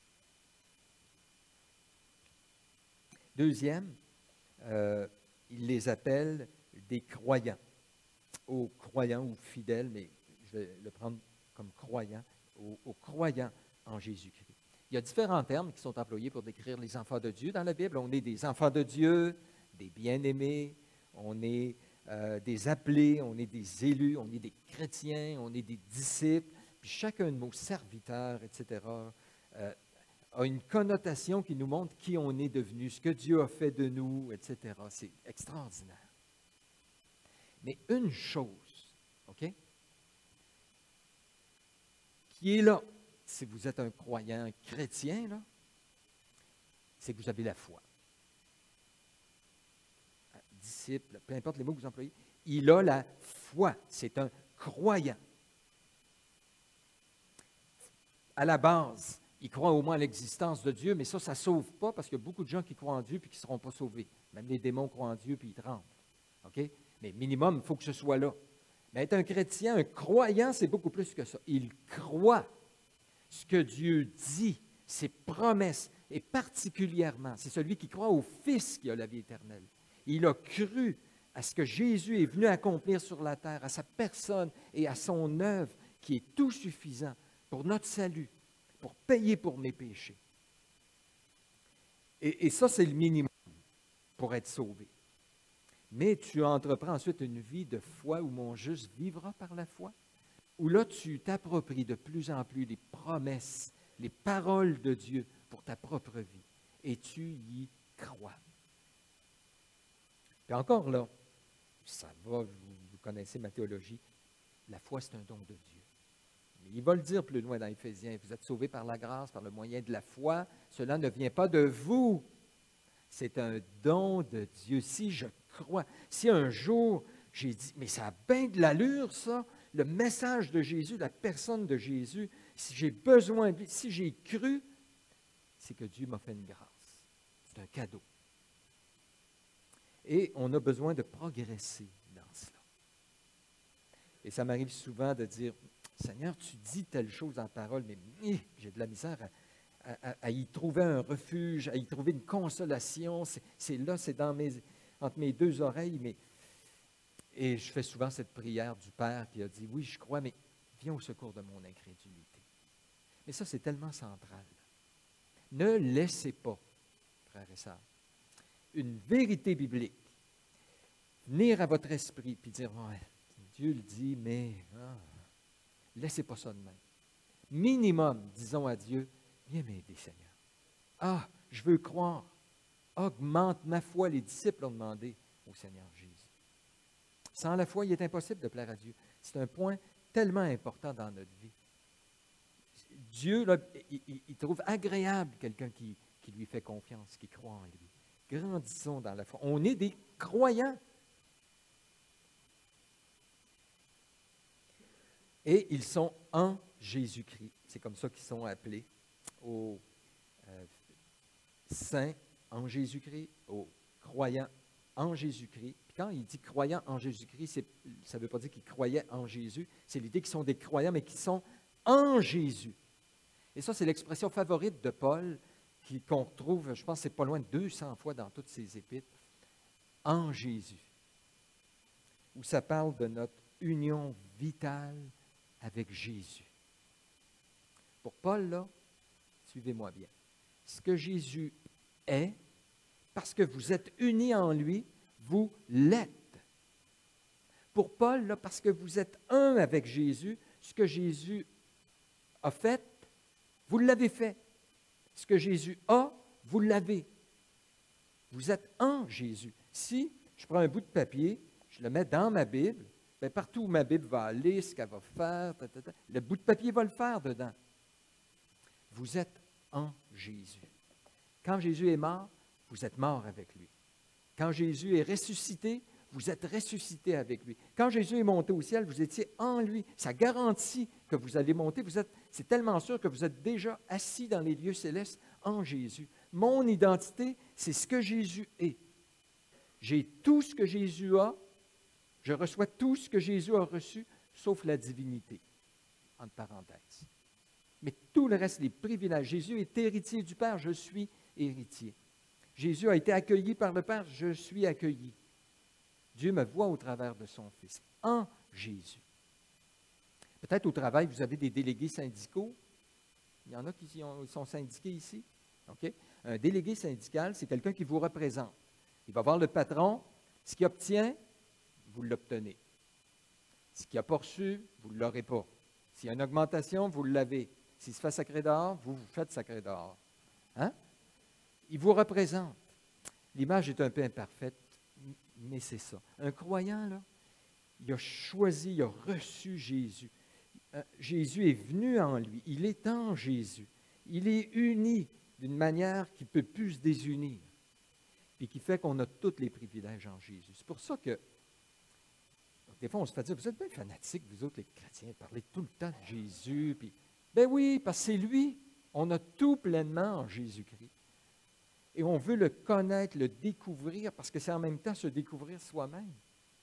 Deuxième, euh, il les appelle des croyants, aux croyants ou fidèles, mais je vais le prendre comme croyants, aux, aux croyants en Jésus-Christ. Il y a différents termes qui sont employés pour décrire les enfants de Dieu dans la Bible. On est des enfants de Dieu, des bien-aimés, on est euh, des appelés, on est des élus, on est des chrétiens, on est des disciples, puis chacun de nos serviteurs, et cetera, euh, a une connotation qui nous montre qui on est devenu, ce que Dieu a fait de nous, et cetera. C'est extraordinaire. Mais une chose, OK, qui est là, si vous êtes un croyant chrétien, là, c'est que vous avez la foi. Disciple, peu importe les mots que vous employez, il a la foi. C'est un croyant. À la base, il croit au moins à l'existence de Dieu, mais ça, ça ne sauve pas parce qu'il y a beaucoup de gens qui croient en Dieu et qui ne seront pas sauvés. Même les démons croient en Dieu puis ils tremblent. OK? Mais minimum, il faut que ce soit là. Mais être un chrétien, un croyant, c'est beaucoup plus que ça. Il croit ce que Dieu dit, ses promesses, et particulièrement, c'est celui qui croit au Fils qui a la vie éternelle. Il a cru à ce que Jésus est venu accomplir sur la terre, à sa personne et à son œuvre qui est tout suffisant pour notre salut, pour payer pour mes péchés. Et, et ça, c'est le minimum pour être sauvé. Mais tu entreprends ensuite une vie de foi où mon juste vivra par la foi, où là, tu t'appropries de plus en plus les promesses, les paroles de Dieu pour ta propre vie, et tu y crois. Puis encore là, ça va, vous, vous connaissez ma théologie, la foi, c'est un don de Dieu. Mais il va le dire plus loin dans Éphésiens, vous êtes sauvés par la grâce, par le moyen de la foi, cela ne vient pas de vous, c'est un don de Dieu. Si je crois, si un jour j'ai dit, mais ça a bien de l'allure ça, le message de Jésus, la personne de Jésus, si j'ai besoin de lui, si j'ai cru, c'est que Dieu m'a fait une grâce. C'est un cadeau. Et on a besoin de progresser dans cela. Et ça m'arrive souvent de dire, Seigneur, tu dis telle chose en parole, mais hi, j'ai de la misère à, à, à y trouver un refuge, à y trouver une consolation. C'est, c'est là, c'est dans mes, entre mes deux oreilles. Mais, et je fais souvent cette prière du Père qui a dit, oui, je crois, mais viens au secours de mon incrédulité. Mais ça, c'est tellement central. Ne laissez pas, frères et sœurs, une vérité biblique venir à votre esprit et dire, ouais, Dieu le dit, mais ah, laissez pas ça de même. Minimum, disons à Dieu, viens m'aider, Seigneur. Ah, je veux croire. Augmente ma foi. Les disciples ont demandé au Seigneur Jésus. Sans la foi, il est impossible de plaire à Dieu. C'est un point tellement important dans notre vie. Dieu, là, il, il, il trouve agréable quelqu'un qui, qui lui fait confiance, qui croit en lui. Grandissons dans la foi. On est des croyants. Et ils sont en Jésus-Christ. C'est comme ça qu'ils sont appelés aux euh, saints en Jésus-Christ, aux croyants en Jésus-Christ. Puis quand il dit croyants en Jésus-Christ, c'est, ça ne veut pas dire qu'ils croyaient en Jésus, c'est l'idée qu'ils sont des croyants, mais qui sont en Jésus. Et ça, c'est l'expression favorite de Paul, qui, qu'on retrouve, je pense, c'est pas loin de deux cents fois dans toutes ses épîtres, en Jésus, où ça parle de notre union vitale avec Jésus. Pour Paul, là, suivez-moi bien. Ce que Jésus est, parce que vous êtes unis en lui, vous l'êtes. Pour Paul, là, parce que vous êtes un avec Jésus, ce que Jésus a fait, vous l'avez fait. Ce que Jésus a, vous l'avez. Vous êtes en Jésus. Si je prends un bout de papier, je le mets dans ma Bible, bien, partout où ma Bible va aller, ce qu'elle va faire, ta, ta, ta, le bout de papier va le faire dedans. Vous êtes en Jésus. Quand Jésus est mort, vous êtes mort avec lui. Quand Jésus est ressuscité, vous êtes ressuscité avec lui. Quand Jésus est monté au ciel, vous étiez en lui. Ça garantit que vous allez monter. Vous êtes, c'est tellement sûr que vous êtes déjà assis dans les lieux célestes en Jésus. Mon identité, c'est ce que Jésus est. J'ai tout ce que Jésus a. Je reçois tout ce que Jésus a reçu, sauf la divinité, entre parenthèses. Mais tout le reste, les privilèges. Jésus est héritier du Père, je suis héritier. Jésus a été accueilli par le Père, je suis accueilli. Dieu me voit au travers de son Fils, en Jésus. Peut-être au travail, vous avez des délégués syndicaux. Il y en a qui sont syndiqués ici. Okay? Un délégué syndical, c'est quelqu'un qui vous représente. Il va voir le patron, ce qu'il obtient, vous l'obtenez. Ce qu'il n'a pas reçu, vous ne l'aurez pas. S'il y a une augmentation, vous l'avez. S'il se fait sacrer dehors, vous vous faites sacrer dehors. Hein? Il vous représente. L'image est un peu imparfaite, mais c'est ça. Un croyant, là, il a choisi, il a reçu Jésus. Euh, Jésus est venu en lui. Il est en Jésus. Il est uni d'une manière qui ne peut plus se désunir, puis qui fait qu'on a tous les privilèges en Jésus. C'est pour ça que, des fois, on se fait dire, vous êtes bien fanatiques, vous autres, les chrétiens, parlez tout le temps de Jésus. Puis, ben oui, parce que c'est lui. On a tout pleinement en Jésus-Christ. Et on veut le connaître, le découvrir, parce que c'est en même temps se découvrir soi-même.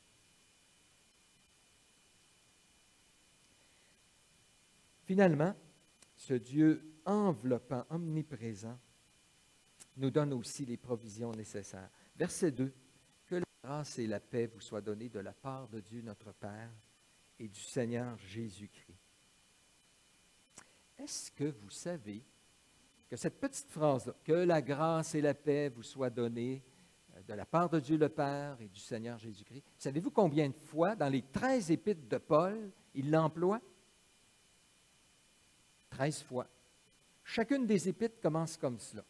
Finalement, ce Dieu enveloppant, omniprésent, nous donne aussi les provisions nécessaires. Verset deux, « Que la grâce et la paix vous soient données de la part de Dieu notre Père et du Seigneur Jésus-Christ. » Est-ce que vous savez que cette petite phrase-là, « Que la grâce et la paix vous soient données de la part de Dieu le Père et du Seigneur Jésus-Christ », savez-vous combien de fois dans les treize épîtres de Paul, il l'emploie? Treize fois. Chacune des épîtres commence comme cela.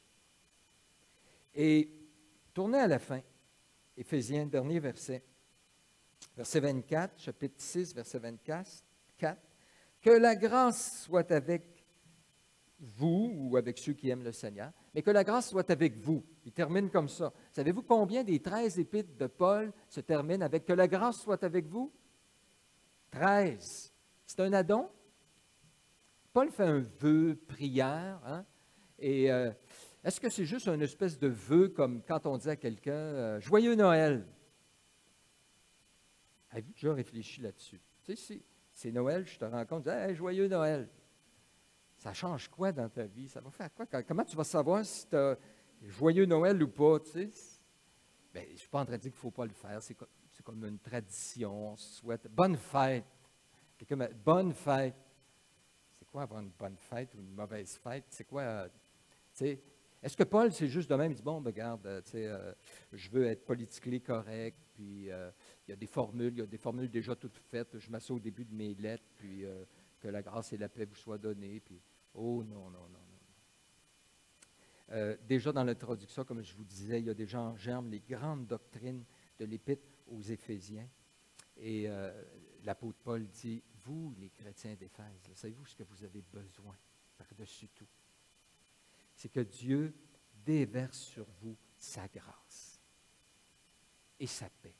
Et tournez à la fin, Éphésiens, dernier verset, verset vingt-quatre, chapitre six, verset vingt-quatre. Que la grâce soit avec vous ou avec ceux qui aiment le Seigneur, mais que la grâce soit avec vous. Il termine comme ça. Savez-vous combien des treize épîtres de Paul se terminent avec que la grâce soit avec vous? Treize. C'est un addon. Paul fait un vœu, prière, hein? Et euh, est-ce que c'est juste une espèce de vœu comme quand on dit à quelqu'un euh, « Joyeux Noël ». Avez-vous déjà réfléchi là-dessus? Tu sais, c'est, c'est Noël, je te rends compte, je dis hey, « Joyeux Noël ». Ça change quoi dans ta vie? Ça va faire quoi? Comment tu vas savoir si tu as joyeux Noël ou pas? Tu sais? Bien, je ne suis pas en train de dire qu'il ne faut pas le faire. C'est comme, c'est comme une tradition. On souhaite bonne fête. Quelqu'un m'a bonne fête. C'est quoi avoir une bonne fête ou une mauvaise fête? C'est quoi? Euh, tu sais, est-ce que Paul, c'est juste de même, il dit, bon, ben, regarde, euh, tu sais, euh, je veux être politiquement correct, puis euh, il y a des formules, il y a des formules déjà toutes faites, je m'assois au début de mes lettres, puis euh, que la grâce et la paix vous soient données, puis, oh non, non, non, non. Euh, déjà dans l'introduction, comme je vous disais, il y a déjà en germe les grandes doctrines de l'Épître aux Éphésiens, et euh, l'apôtre Paul dit, vous, les chrétiens d'Éphèse, là, savez-vous ce que vous avez besoin par-dessus tout? C'est que Dieu déverse sur vous sa grâce et sa paix.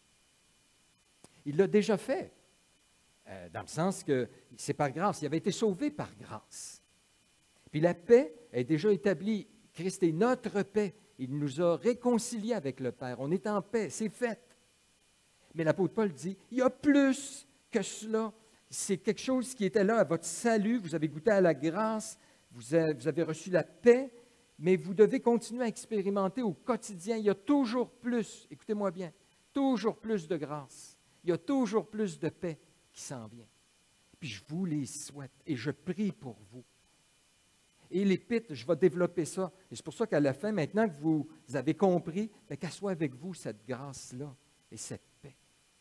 Il l'a déjà fait, euh, dans le sens que c'est par grâce. Il avait été sauvé par grâce. Puis la paix est déjà établie. Christ est notre paix. Il nous a réconciliés avec le Père. On est en paix, c'est fait. Mais l'apôtre Paul dit, il y a plus que cela. C'est quelque chose qui était là à votre salut. Vous avez goûté à la grâce, vous avez, vous avez reçu la paix, mais vous devez continuer à expérimenter au quotidien. Il y a toujours plus, écoutez-moi bien, toujours plus de grâce. Il y a toujours plus de paix qui s'en vient. Puis je vous les souhaite et je prie pour vous. Et l'Épître, je vais développer ça. Et c'est pour ça qu'à la fin, maintenant que vous avez compris, bien, qu'elle soit avec vous, cette grâce-là et cette paix.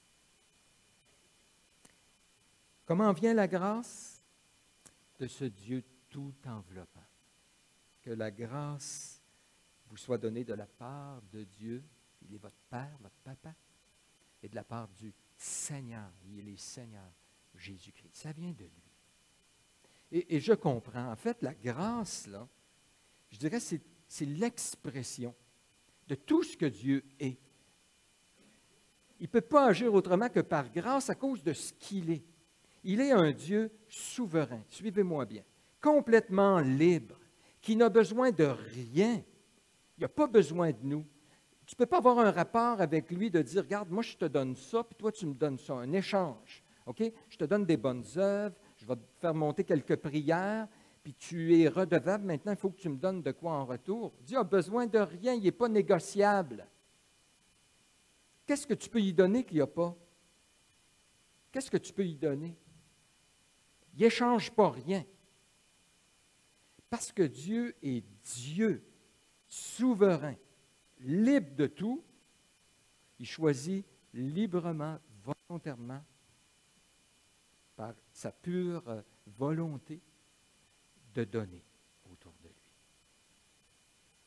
Comment vient la grâce? De ce Dieu tout enveloppant. Que la grâce vous soit donnée de la part de Dieu, il est votre Père, votre Papa, et de la part du Seigneur, il est Seigneur Jésus-Christ. Ça vient de lui. Et, et je comprends. En fait, la grâce, là, je dirais, c'est, c'est l'expression de tout ce que Dieu est. Il ne peut pas agir autrement que par grâce à cause de ce qu'il est. Il est un Dieu souverain, suivez-moi bien, complètement libre, qui n'a besoin de rien. Il n'a pas besoin de nous. Tu ne peux pas avoir un rapport avec lui de dire, regarde, moi je te donne ça, puis toi tu me donnes ça, un échange. OK? Je te donne des bonnes œuvres, je vais te faire monter quelques prières, puis tu es redevable, maintenant il faut que tu me donnes de quoi en retour. Dieu n'a besoin de rien, il n'est pas négociable. Qu'est-ce que tu peux y donner qu'il n'y a pas? Qu'est-ce que tu peux y donner? Il n'échange pas rien. Parce que Dieu est Dieu, souverain, libre de tout, il choisit librement, volontairement, par sa pure volonté, de donner autour de lui.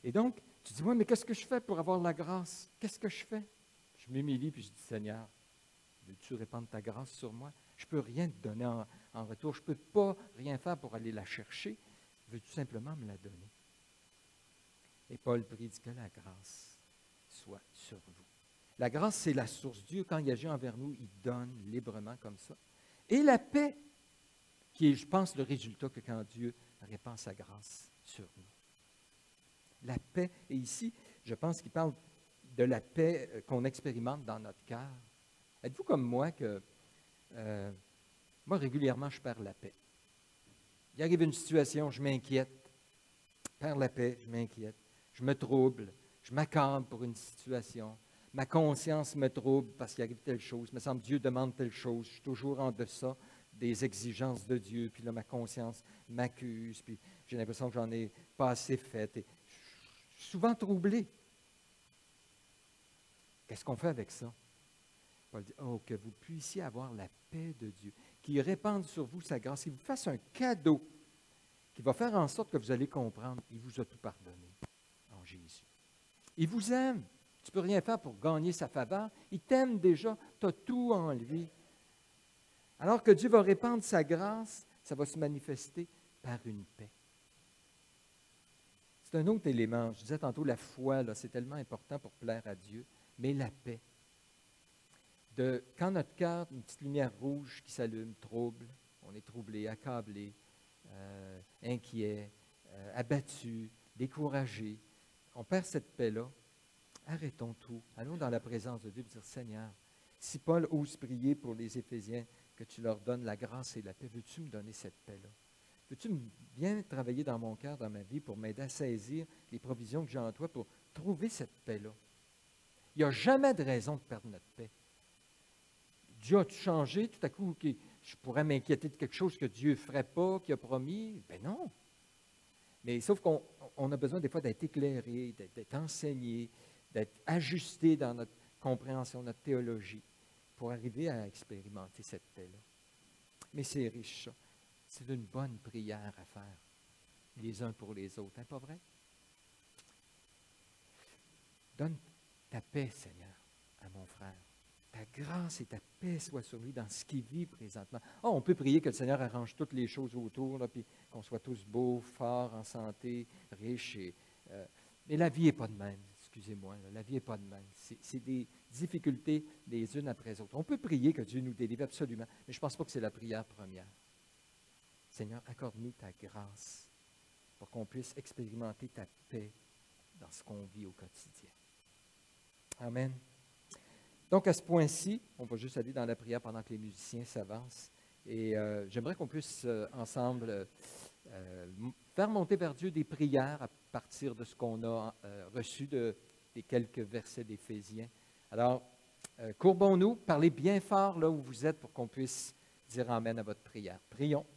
Et donc, tu dis, oui, mais qu'est-ce que je fais pour avoir la grâce? Qu'est-ce que je fais? Je m'humilie, puis je dis, Seigneur, veux-tu répandre ta grâce sur moi? Je ne peux rien te donner en, en retour. Je ne peux pas rien faire pour aller la chercher. Veux-tu simplement me la donner? Et Paul prie, dit que la grâce soit sur vous. La grâce, c'est la source. Dieu, quand il agit envers nous, il donne librement comme ça. Et la paix, qui est, je pense, le résultat que quand Dieu répand sa grâce sur nous. La paix, et ici, je pense qu'il parle de la paix qu'on expérimente dans notre cœur. Êtes-vous comme moi que, euh, moi, régulièrement, je perds la paix. Il arrive une situation, je m'inquiète, je perds la paix, je m'inquiète, je me trouble, je m'accorde pour une situation, ma conscience me trouble parce qu'il arrive telle chose, il me semble que Dieu demande telle chose, je suis toujours en deçà des exigences de Dieu, puis là, ma conscience m'accuse, puis j'ai l'impression que j'en ai pas assez fait, et je suis souvent troublé. Qu'est-ce qu'on fait avec ça? Paul dit, oh, que vous puissiez avoir la paix de Dieu, qu'il répande sur vous sa grâce, qu'il vous fasse un cadeau, qui va faire en sorte que vous allez comprendre, il vous a tout pardonné en Jésus. Il vous aime. Tu ne peux rien faire pour gagner sa faveur. Il t'aime déjà, tu as tout en lui. Alors que Dieu va répandre sa grâce, ça va se manifester par une paix. C'est un autre élément. Je disais tantôt, la foi, là, c'est tellement important pour plaire à Dieu, mais la paix. De, quand notre cœur, une petite lumière rouge qui s'allume, trouble, on est troublé, accablé, euh, inquiet, euh, abattu, découragé, on perd cette paix-là. Arrêtons tout. Allons dans la présence de Dieu et dire, Seigneur, si Paul ose prier pour les Éphésiens, que tu leur donnes la grâce et la paix, veux-tu me donner cette paix-là? Veux-tu bien travailler dans mon cœur, dans ma vie, pour m'aider à saisir les provisions que j'ai en toi, pour trouver cette paix-là? Il n'y a jamais de raison de perdre notre paix. Dieu a-tu changé tout à coup? Okay, je pourrais m'inquiéter de quelque chose que Dieu ne ferait pas, qu'il a promis? Ben non. Mais sauf qu'on on a besoin des fois d'être éclairé, d'être, d'être enseigné, d'être ajusté dans notre compréhension, notre théologie, pour arriver à expérimenter cette paix-là. Mais c'est riche, ça. C'est une bonne prière à faire, les uns pour les autres. Hein, pas vrai? Donne ta paix, Seigneur, à mon frère. Ta grâce et ta paix soient sur lui dans ce qu'il vit présentement. Oh, on peut prier que le Seigneur arrange toutes les choses autour, là, puis qu'on soit tous beaux, forts, en santé, riches. Et, euh, mais la vie n'est pas de même. Excusez-moi, là, la vie n'est pas de même. C'est, c'est des difficultés les unes après les autres. On peut prier que Dieu nous délivre absolument, mais je ne pense pas que c'est la prière première. Seigneur, accorde-nous ta grâce pour qu'on puisse expérimenter ta paix dans ce qu'on vit au quotidien. Amen. Donc, à ce point-ci, on va juste aller dans la prière pendant que les musiciens s'avancent. Et euh, j'aimerais qu'on puisse euh, ensemble euh, faire monter vers Dieu des prières à partir de ce qu'on a euh, reçu de, des quelques versets d'Éphésiens. Alors, euh, courbons-nous, parlez bien fort là où vous êtes pour qu'on puisse dire Amen à votre prière. Prions.